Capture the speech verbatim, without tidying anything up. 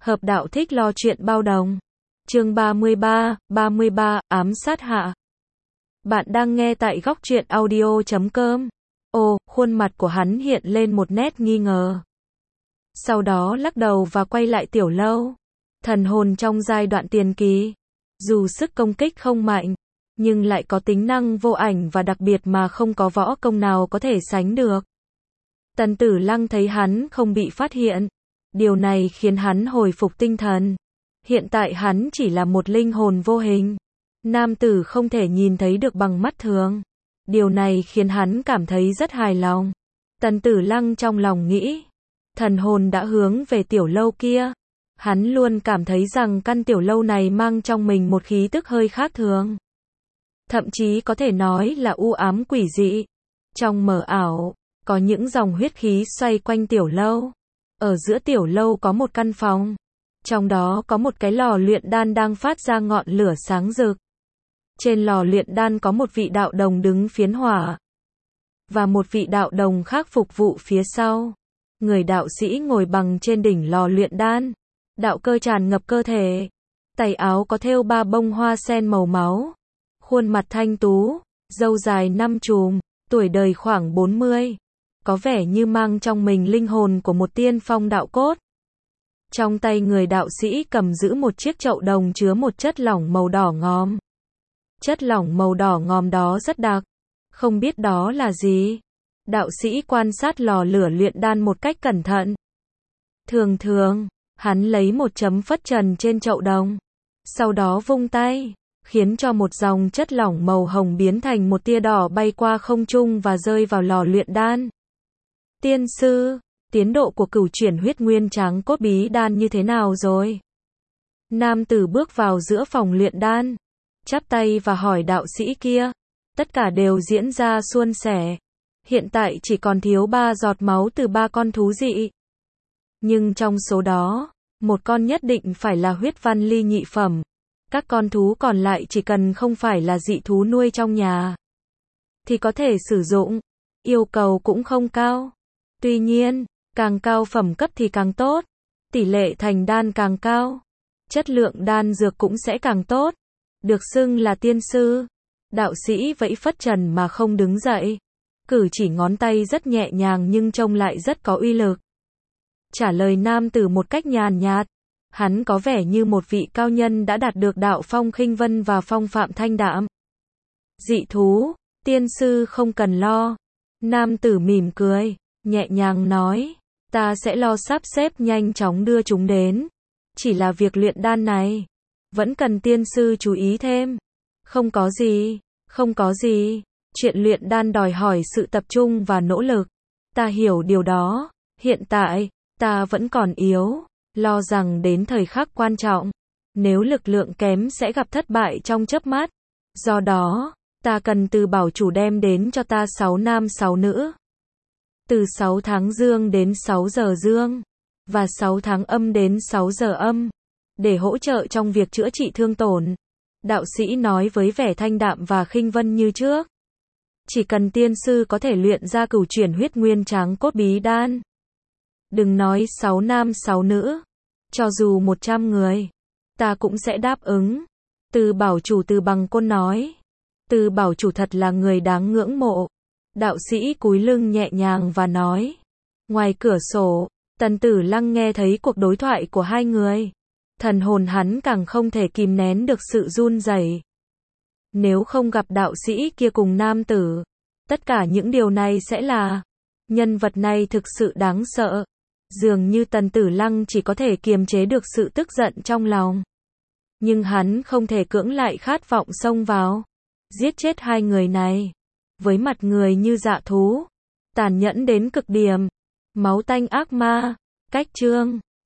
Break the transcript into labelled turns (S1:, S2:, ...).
S1: Hợp đạo thích lo chuyện bao đồng. Chương ba mươi ba, ba mươi ba, ám sát hạ. Bạn đang nghe tại góc truyện audio chấm com. Ồ, khuôn mặt của hắn hiện lên một nét nghi ngờ. Sau đó lắc đầu và quay lại Tiểu Lâu. Thần hồn trong giai đoạn tiền kỳ. Dù sức công kích không mạnh, nhưng lại có tính năng vô ảnh và đặc biệt mà không có võ công nào có thể sánh được. Tần Tử Lăng thấy hắn không bị phát hiện. Điều này khiến hắn hồi phục tinh thần. Hiện tại hắn chỉ là một linh hồn vô hình. Nam tử không thể nhìn thấy được bằng mắt thường. Điều này khiến hắn cảm thấy rất hài lòng. Tần Tử Lăng trong lòng nghĩ. Thần hồn đã hướng về Tiểu Lâu kia. Hắn luôn cảm thấy rằng căn Tiểu Lâu này mang trong mình một khí tức hơi khác thường. Thậm chí có thể nói là u ám quỷ dị. Trong mờ ảo, có những dòng huyết khí xoay quanh Tiểu Lâu. Ở giữa Tiểu Lâu có một căn phòng. Trong đó có một cái lò luyện đan đang phát ra ngọn lửa sáng rực. Trên lò luyện đan có một vị đạo đồng đứng phiến hỏa. Và một vị đạo đồng khác phục vụ phía sau. Người đạo sĩ ngồi bằng trên đỉnh lò luyện đan. Đạo cơ tràn ngập cơ thể. Tay áo có thêu ba bông hoa sen màu máu. Khuôn mặt thanh tú, râu dài năm chùm, tuổi đời khoảng bốn mươi. Có vẻ như mang trong mình linh hồn của một tiên phong đạo cốt. Trong tay người đạo sĩ cầm giữ một chiếc chậu đồng chứa một chất lỏng màu đỏ ngòm. Chất lỏng màu đỏ ngòm đó rất đặc. Không biết đó là gì. Đạo sĩ quan sát lò lửa luyện đan một cách cẩn thận. Thường thường, hắn lấy một chấm phất trần trên chậu đồng. Sau đó vung tay, khiến cho một dòng chất lỏng màu hồng biến thành một tia đỏ bay qua không trung và rơi vào lò luyện đan. Tiên sư, tiến độ của cửu chuyển huyết nguyên tráng cốt bí đan như thế nào rồi? Nam tử bước vào giữa phòng luyện đan, chắp tay và hỏi đạo sĩ kia. Tất cả đều diễn ra suôn sẻ. Hiện tại chỉ còn thiếu ba giọt máu từ ba con thú dị. Nhưng trong số đó, một con nhất định phải là huyết văn ly nhị phẩm. Các con thú còn lại chỉ cần không phải là dị thú nuôi trong nhà thì có thể sử dụng. Yêu cầu cũng không cao. Tuy nhiên, càng cao phẩm cấp thì càng tốt. Tỷ lệ thành đan càng cao, chất lượng đan dược cũng sẽ càng tốt. Được xưng là tiên sư. Đạo sĩ vẫy phất trần mà không đứng dậy. Cử chỉ ngón tay rất nhẹ nhàng nhưng trông lại rất có uy lực. Trả lời nam tử một cách nhàn nhạt. Hắn có vẻ như một vị cao nhân đã đạt được đạo phong khinh vân và phong phạm thanh đạm. Dị thú, tiên sư không cần lo. Nam tử mỉm cười, nhẹ nhàng nói. Ta sẽ lo sắp xếp nhanh chóng đưa chúng đến. Chỉ là việc luyện đan này vẫn cần tiên sư chú ý thêm. Không có gì, không có gì. Chuyện luyện đan đòi hỏi sự tập trung và nỗ lực. Ta hiểu điều đó. Hiện tại, ta vẫn còn yếu. Lo rằng đến thời khắc quan trọng, nếu lực lượng kém sẽ gặp thất bại trong chớp mắt. Do đó, ta cần từ bảo chủ đem đến cho ta sáu nam sáu nữ. Từ sáu tháng dương đến sáu giờ dương. Và sáu tháng âm đến sáu giờ âm. Để hỗ trợ trong việc chữa trị thương tổn. Đạo sĩ nói với vẻ thanh đạm và khinh vân như trước. Chỉ cần tiên sư có thể luyện ra cửu chuyển huyết nguyên tráng cốt bí đan. Đừng nói sáu nam sáu nữ. Cho dù một trăm người. Ta cũng sẽ đáp ứng. Từ bảo chủ Từ Bằng Côn nói. Từ bảo chủ thật là người đáng ngưỡng mộ. Đạo sĩ cúi lưng nhẹ nhàng và nói. Ngoài cửa sổ, Tần Tử Lăng nghe thấy cuộc đối thoại của hai người. Thần hồn hắn càng không thể kìm nén được sự run rẩy. Nếu không gặp đạo sĩ kia cùng nam tử, tất cả những điều này sẽ là. Nhân vật này thực sự đáng sợ. Dường như Tần Tử Lăng chỉ có thể kiềm chế được sự tức giận trong lòng. Nhưng hắn không thể cưỡng lại khát vọng xông vào. Giết chết hai người này. Với mặt người như dạ thú. Tàn nhẫn đến cực điểm. Máu tanh ác ma. Cách chương.